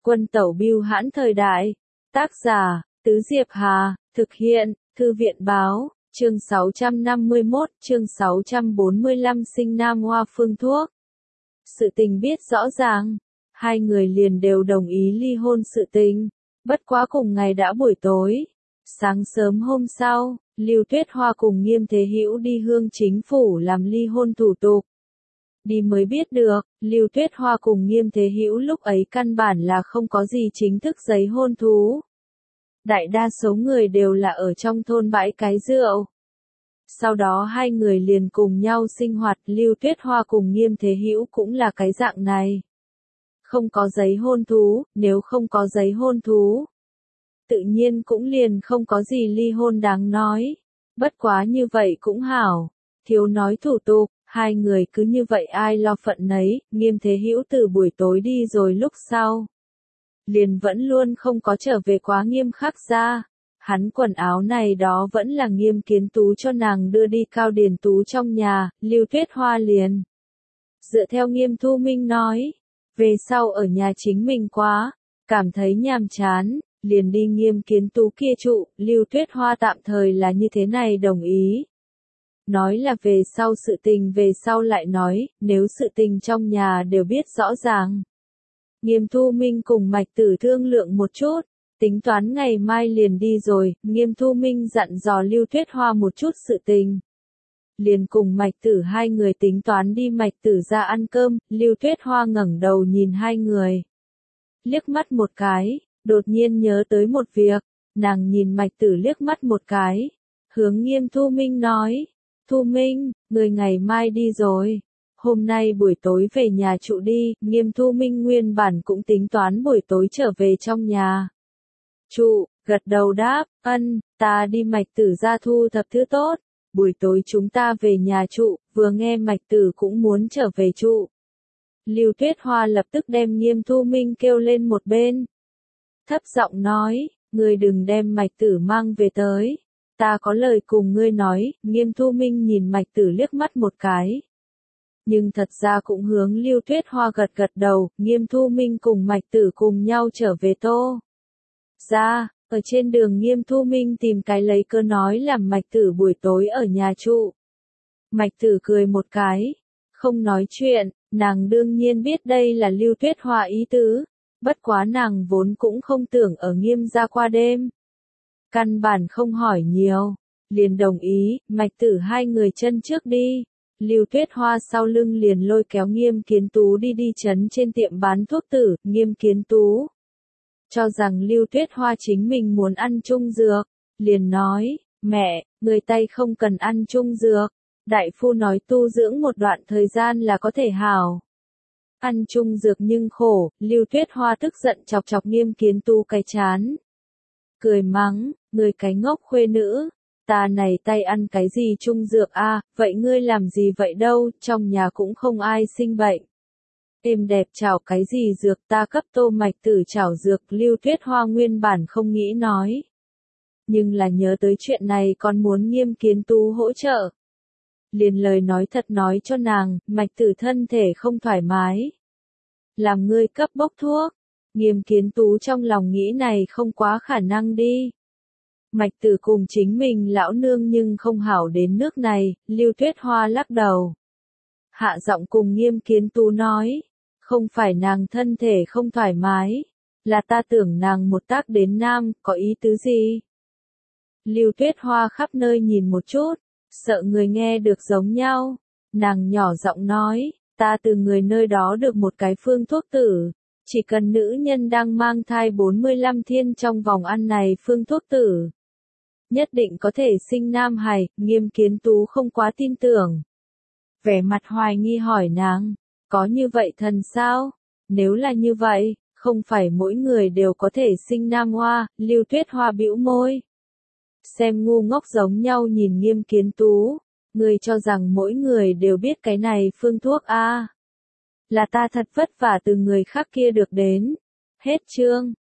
Quân tẩu bưu hãn thời đại. Tác giả, Tứ Diệp Hà, thực hiện, Thư viện báo, chương 651, chương 645 sinh nam hoa phương thuốc. Sự tình biết rõ ràng, hai người liền đều đồng ý ly hôn sự tình. Bất quá cùng ngày đã buổi tối. Sáng sớm hôm sau, Lưu Tuyết Hoa cùng Nghiêm Thế Hữu đi Hương Chính phủ làm ly hôn thủ tục. Đi mới biết được, Lưu Tuyết Hoa cùng Nghiêm Thế Hữu lúc ấy căn bản là không có gì chính thức giấy hôn thú. Đại đa số người đều là ở trong thôn bãi cái rượu. Sau đó hai người liền cùng nhau sinh hoạt, Lưu Tuyết Hoa cùng Nghiêm Thế Hữu cũng là cái dạng này. Không có giấy hôn thú, nếu không có giấy hôn thú, tự nhiên cũng liền không có gì ly hôn đáng nói. Bất quá như vậy cũng hảo, thiếu nói thủ tục, hai người cứ như vậy ai lo phận nấy. Nghiêm Thế Hữu từ buổi tối đi rồi lúc sau, liền vẫn luôn không có trở về quá Nghiêm Khắc gia. Hắn quần áo này đó vẫn là Nghiêm Kiến Tú cho nàng đưa đi Cao Điền Tú trong nhà. Lưu Tuyết Hoa liền dựa theo Nghiêm Thu Minh nói, về sau ở nhà chính mình quá, cảm thấy nhàm chán, liền đi Nghiêm Kiến Tú kia trụ. Lưu Tuyết Hoa tạm thời là như thế này đồng ý. Nói là về sau sự tình về sau lại nói, nếu sự tình trong nhà đều biết rõ ràng. Nghiêm Thu Minh cùng Mạch Tử thương lượng một chút, tính toán ngày mai liền đi rồi. Nghiêm Thu Minh dặn dò Lưu Tuyết Hoa một chút sự tình, liền cùng Mạch Tử hai người tính toán đi Mạch Tử ra ăn cơm. Lưu Tuyết Hoa ngẩng đầu nhìn hai người, liếc mắt một cái, đột nhiên nhớ tới một việc, nàng nhìn Mạch Tử liếc mắt một cái, hướng Nghiêm Thu Minh nói, Thu Minh, người ngày mai đi rồi, hôm nay buổi tối về nhà trụ đi. Nghiêm Thu Minh nguyên bản cũng tính toán buổi tối trở về trong nhà trụ, gật đầu đáp, ân, ta đi Mạch Tử ra thu thập thứ tốt, buổi tối chúng ta về nhà trụ. Vừa nghe Mạch Tử cũng muốn trở về trụ, Lưu Tuyết Hoa lập tức đem Nghiêm Thu Minh kêu lên một bên, thấp giọng nói, ngươi đừng đem Mạch Tử mang về tới, ta có lời cùng ngươi nói. Nghiêm Thu Minh nhìn Mạch Tử liếc mắt một cái, nhưng thật ra cũng hướng Lưu Tuyết Hoa gật gật đầu. Nghiêm Thu Minh cùng Mạch Tử cùng nhau trở về Tô ra. Ở trên đường Nghiêm Thu Minh tìm cái lấy cớ nói làm Mạch Tử buổi tối ở nhà trụ. Mạch Tử cười một cái, không nói chuyện. Nàng đương nhiên biết đây là Lưu Tuyết Hoa ý tứ, bất quá nàng vốn cũng không tưởng ở Nghiêm gia qua đêm, căn bản không hỏi nhiều, liền đồng ý. Mạch Tử hai người chân trước đi, Lưu Tuyết Hoa sau lưng liền lôi kéo Nghiêm Kiến Tú đi trấn trên tiệm bán thuốc tử. Nghiêm Kiến Tú cho rằng Lưu Tuyết Hoa chính mình muốn ăn chung dược, liền nói, mẹ, người tay không cần ăn chung dược, đại phu nói tu dưỡng một đoạn thời gian là có thể hảo. Ăn chung dược nhưng khổ. Lưu Tuyết Hoa tức giận chọc chọc Nghiêm Kiến Tú cái chán, cười mắng, người cái ngốc khuê nữ, ta này tay ăn cái gì chung dược a? Vậy ngươi làm gì vậy đâu, trong nhà cũng không ai sinh bệnh. Êm đẹp chảo cái gì dược, ta cấp Tô Mạch Tử chảo dược. Lưu Tuyết Hoa nguyên bản không nghĩ nói, nhưng là nhớ tới chuyện này còn muốn Nghiêm Kiến Tú hỗ trợ, liền lời nói thật nói cho nàng, Mạch Tử thân thể không thoải mái, làm ngươi cấp bốc thuốc. Nghiêm Kiến Tú trong lòng nghĩ này không quá khả năng đi. Mạch Tử cùng chính mình lão nương nhưng không hảo đến nước này. Lưu Tuyết Hoa lắc đầu, hạ giọng cùng Nghiêm Kiến Tú nói, không phải nàng thân thể không thoải mái, là ta tưởng nàng một tác đến nam, có ý tứ gì? Lưu Tuyết Hoa khắp nơi nhìn một chút, sợ người nghe được giống nhau, nàng nhỏ giọng nói, ta từ người nơi đó được một cái phương thuốc tử, chỉ cần nữ nhân đang mang thai 45 thiên trong vòng ăn này phương thuốc tử, nhất định có thể sinh nam hài. Nghiêm Kiến Tú không quá tin tưởng, vẻ mặt hoài nghi hỏi nàng, có như vậy thần sao? Nếu là như vậy, không phải mỗi người đều có thể sinh nam hoa. Lưu Tuyết Hoa bĩu môi, xem ngu ngốc giống nhau nhìn Nghiêm Kiến Tú, ngươi cho rằng mỗi người đều biết cái này phương thuốc a? Là ta thật vất vả từ người khác kia được đến. Hết chương.